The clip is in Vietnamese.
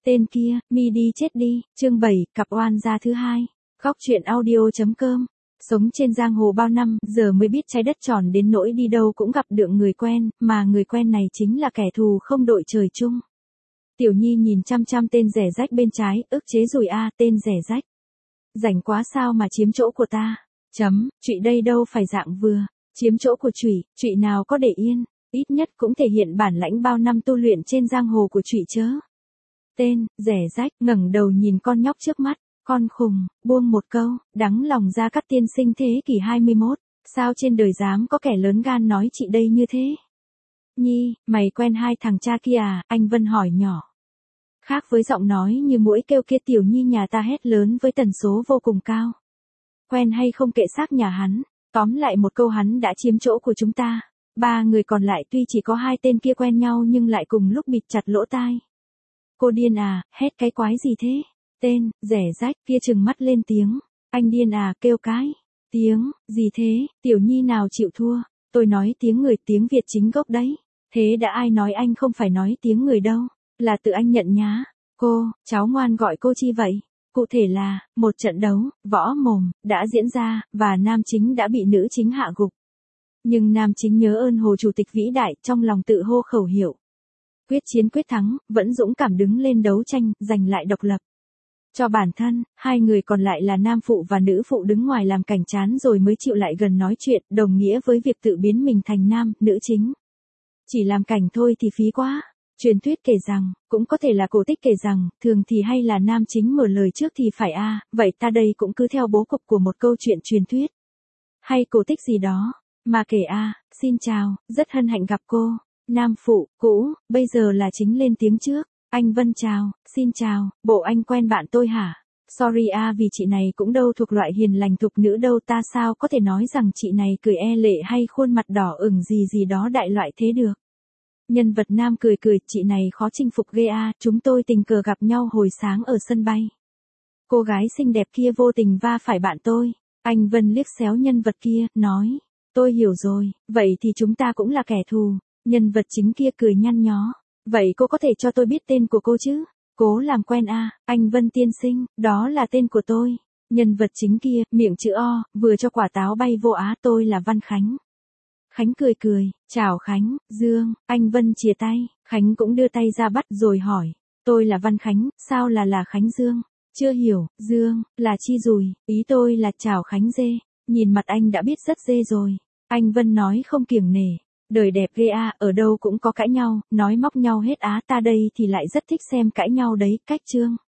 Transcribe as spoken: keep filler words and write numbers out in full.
Tên kia, mi đi chết đi, chương bảy, cặp oan gia thứ hai. Khóc chuyện audio.com. Sống trên giang hồ bao năm, giờ mới biết trái đất tròn đến nỗi đi đâu cũng gặp được người quen, mà người quen này chính là kẻ thù không đội trời chung. Tiểu Nhi nhìn chăm chăm tên rẻ rách bên trái, ức chế rồi a, tên rẻ rách. Rảnh quá sao mà chiếm chỗ của ta. Chấm, trụy đây đâu phải dạng vừa, chiếm chỗ của trụy, trụy nào có để yên, ít nhất cũng thể hiện bản lãnh bao năm tu luyện trên giang hồ của trụy chớ. Tên, rẻ rách, ngẩng đầu nhìn con nhóc trước mắt, con khùng, buông một câu, đắng lòng ra các tiên sinh thế kỷ hai mươi mốt, sao trên đời dám có kẻ lớn gan nói chị đây như thế? Nhi, mày quen hai thằng cha kia à, anh Vân hỏi nhỏ. Khác với giọng nói như mũi kêu kia Tiểu Nhi nhà ta hét lớn với tần số vô cùng cao. Quen hay không kệ xác nhà hắn, tóm lại một câu hắn đã chiếm chỗ của chúng ta. Ba người còn lại tuy chỉ có hai tên kia quen nhau nhưng lại cùng lúc bịt chặt lỗ tai. Cô điên à, hét cái quái gì thế? Tên, rẻ rách kia trừng mắt lên tiếng. Anh điên à, kêu cái. Tiếng, gì thế, Tiểu Nhi nào chịu thua. Tôi nói tiếng người, tiếng Việt chính gốc đấy. Thế đã ai nói anh không phải nói tiếng người đâu. Là tự anh nhận nhá. Cô, cháu ngoan gọi cô chi vậy? Cụ thể là, một trận đấu, võ mồm, đã diễn ra, và nam chính đã bị nữ chính hạ gục. Nhưng nam chính nhớ ơn Hồ Chủ tịch vĩ đại, trong lòng tự hô khẩu hiệu. Quyết chiến quyết thắng, vẫn dũng cảm đứng lên đấu tranh, giành lại độc lập. Cho bản thân, hai người còn lại là nam phụ và nữ phụ đứng ngoài làm cảnh chán rồi mới chịu lại gần nói chuyện, đồng nghĩa với việc tự biến mình thành nam, nữ chính. Chỉ làm cảnh thôi thì phí quá. Truyền thuyết kể rằng, cũng có thể là cổ tích kể rằng, thường thì hay là nam chính mở lời trước thì phải a, à, vậy ta đây cũng cứ theo bố cục của một câu chuyện truyền thuyết. Hay cổ tích gì đó, mà kể a, à, xin chào, rất hân hạnh gặp cô. Nam phụ, cũ, bây giờ là chính lên tiếng trước. Anh Vân chào, xin chào, bộ anh quen bạn tôi hả? Sorry a, vì chị này cũng đâu thuộc loại hiền lành thục nữ đâu, ta sao có thể nói rằng chị này cười e lệ hay khuôn mặt đỏ ửng gì gì đó đại loại thế được. Nhân vật nam cười cười, chị này khó chinh phục ghê a, chúng tôi tình cờ gặp nhau hồi sáng ở sân bay. Cô gái xinh đẹp kia vô tình va phải bạn tôi. Anh Vân liếc xéo nhân vật kia, nói, tôi hiểu rồi, vậy thì chúng ta cũng là kẻ thù. Nhân vật chính kia cười nhăn nhó. Vậy cô có thể cho tôi biết tên của cô chứ? Cố làm quen a, à, anh Vân tiên sinh, đó là tên của tôi. Nhân vật chính kia, miệng chữ O, vừa cho quả táo bay vô á, tôi là Văn Khánh. Khánh cười cười, chào Khánh, Dương, anh Vân chìa tay, Khánh cũng đưa tay ra bắt rồi hỏi, tôi là Văn Khánh, sao là là Khánh Dương? Chưa hiểu, Dương, là chi rồi, ý tôi là chào Khánh dê, nhìn mặt anh đã biết rất dê rồi. Anh Vân nói không kiêng nể. Đời đẹp ghê a, ở đâu cũng có cãi nhau, nói móc nhau hết á, ta đây thì lại rất thích xem cãi nhau đấy, cách chương.